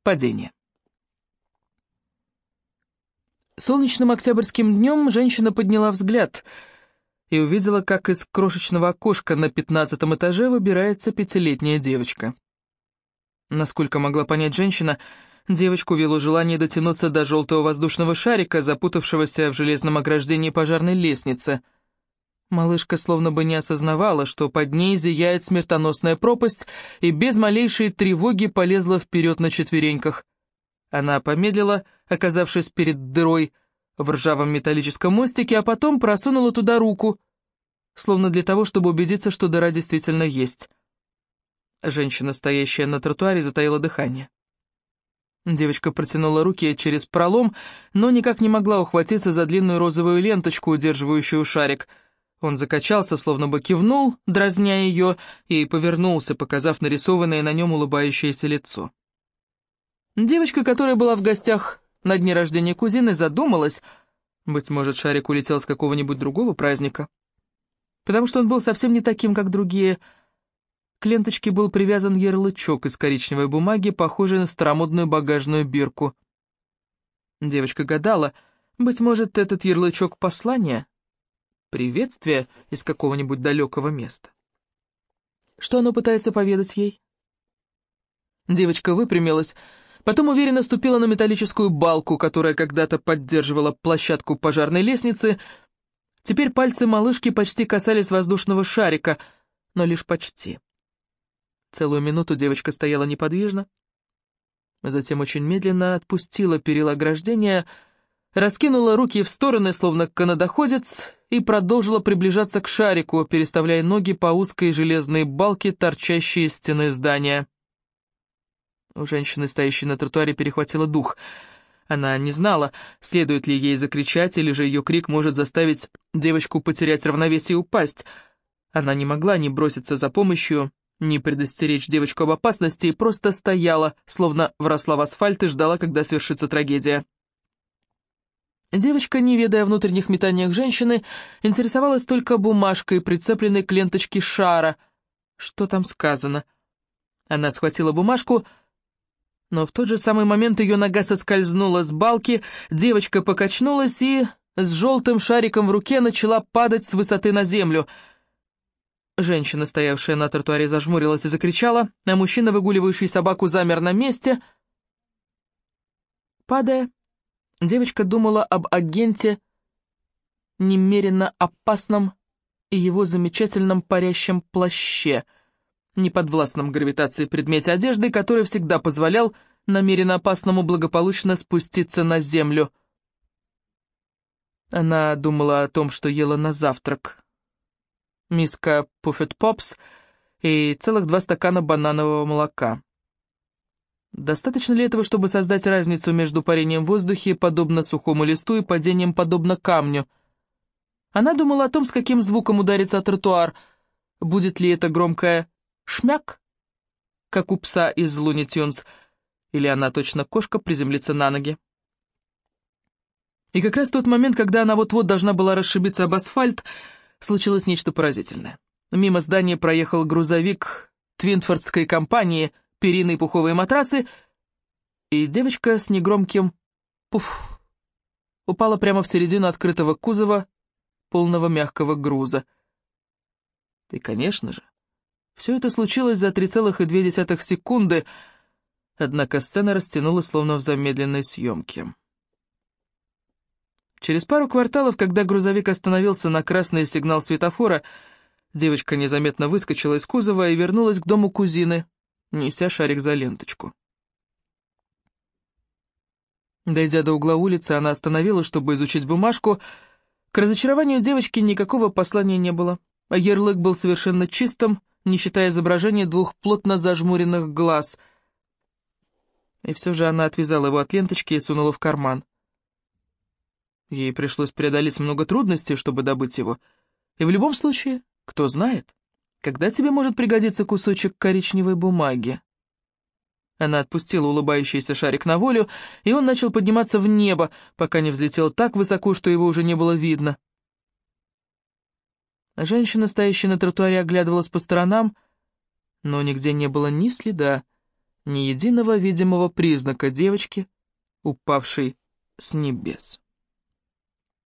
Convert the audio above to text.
Падение. Солнечным октябрьским днем женщина подняла взгляд и увидела, как из крошечного окошка на 15-м этаже выбирается 5-летняя девочка. Насколько могла понять женщина, девочку вело желание дотянуться до желтого воздушного шарика, запутавшегося в железном ограждении пожарной лестницы. Малышка словно бы не осознавала, что под ней зияет смертоносная пропасть, и без малейшей тревоги полезла вперед на четвереньках. Она помедлила, оказавшись перед дырой в ржавом металлическом мостике, а потом просунула туда руку, словно для того, чтобы убедиться, что дыра действительно есть. Женщина, стоящая на тротуаре, затаила дыхание. Девочка протянула руки через пролом, но никак не могла ухватиться за длинную розовую ленточку, удерживающую шарик. Он закачался, словно бы кивнул, дразня ее, и повернулся, показав нарисованное на нем улыбающееся лицо. Девочка, которая была в гостях на дне рождения кузины, задумалась, быть может, шарик улетел с какого-нибудь другого праздника, потому что он был совсем не таким, как другие. К ленточке был привязан ярлычок из коричневой бумаги, похожий на старомодную багажную бирку. Девочка гадала, быть может, этот ярлычок послание, приветствие из какого-нибудь далекого места. Что оно пытается поведать ей? Девочка выпрямилась, потом уверенно ступила на металлическую балку, которая когда-то поддерживала площадку пожарной лестницы. Теперь пальцы малышки почти касались воздушного шарика, но лишь почти. Целую минуту девочка стояла неподвижно, затем очень медленно отпустила перила ограждения, раскинула руки в стороны, словно канатоходец, и продолжила приближаться к шарику, переставляя ноги по узкой железной балке, торчащей из стены здания. У женщины, стоящей на тротуаре, перехватило дух. Она не знала, следует ли ей закричать, или же ее крик может заставить девочку потерять равновесие и упасть. Она не могла ни броситься за помощью, ни предостеречь девочку об опасности, и просто стояла, словно вросла в асфальт и ждала, когда свершится трагедия. Девочка, не ведая о внутренних метаниях женщины, интересовалась только бумажкой, прицепленной к ленточке шара. Что там сказано? Она схватила бумажку, но в тот же самый момент ее нога соскользнула с балки, девочка покачнулась и с желтым шариком в руке начала падать с высоты на землю. Женщина, стоявшая на тротуаре, зажмурилась и закричала, а мужчина, выгуливающий собаку, замер на месте. Падая, девочка думала об агенте, немерено опасном, и его замечательном парящем плаще, неподвластном гравитации предмете одежды, который всегда позволял намеренно опасному благополучно спуститься на землю. Она думала о том, что ела на завтрак. Миска пуффет-попс и целых 2 стакана бананового молока. Достаточно ли этого, чтобы создать разницу между парением в воздухе, подобно сухому листу, и падением, подобно камню? Она думала о том, с каким звуком ударится о тротуар. Будет ли это громкое «шмяк», как у пса из Луни Тюнс, или она, точно кошка, приземлится на ноги. И как раз в тот момент, когда она вот-вот должна была расшибиться об асфальт, случилось нечто поразительное. Мимо здания проехал грузовик Твинфордской компании «Перины и пуховые матрасы», и девочка с негромким «пуф» упала прямо в середину открытого кузова, полного мягкого груза. И, конечно же, все это случилось за 3,2 секунды, однако сцена растянулась словно в замедленной съемке. Через пару кварталов, когда грузовик остановился на красный сигнал светофора, девочка незаметно выскочила из кузова и вернулась к дому кузины, неся шарик за ленточку. Дойдя до угла улицы, она остановилась, чтобы изучить бумажку. К разочарованию девочки никакого послания не было, а ярлык был совершенно чистым, не считая изображения 2 плотно зажмуренных глаз. И все же она отвязала его от ленточки и сунула в карман. Ей пришлось преодолеть много трудностей, чтобы добыть его. И в любом случае, кто знает, когда тебе может пригодиться кусочек коричневой бумаги. Она отпустила улыбающийся шарик на волю, и он начал подниматься в небо, пока не взлетел так высоко, что его уже не было видно. Женщина, стоящая на тротуаре, оглядывалась по сторонам, но нигде не было ни следа Ни единого видимого признака девочки, упавшей с небес.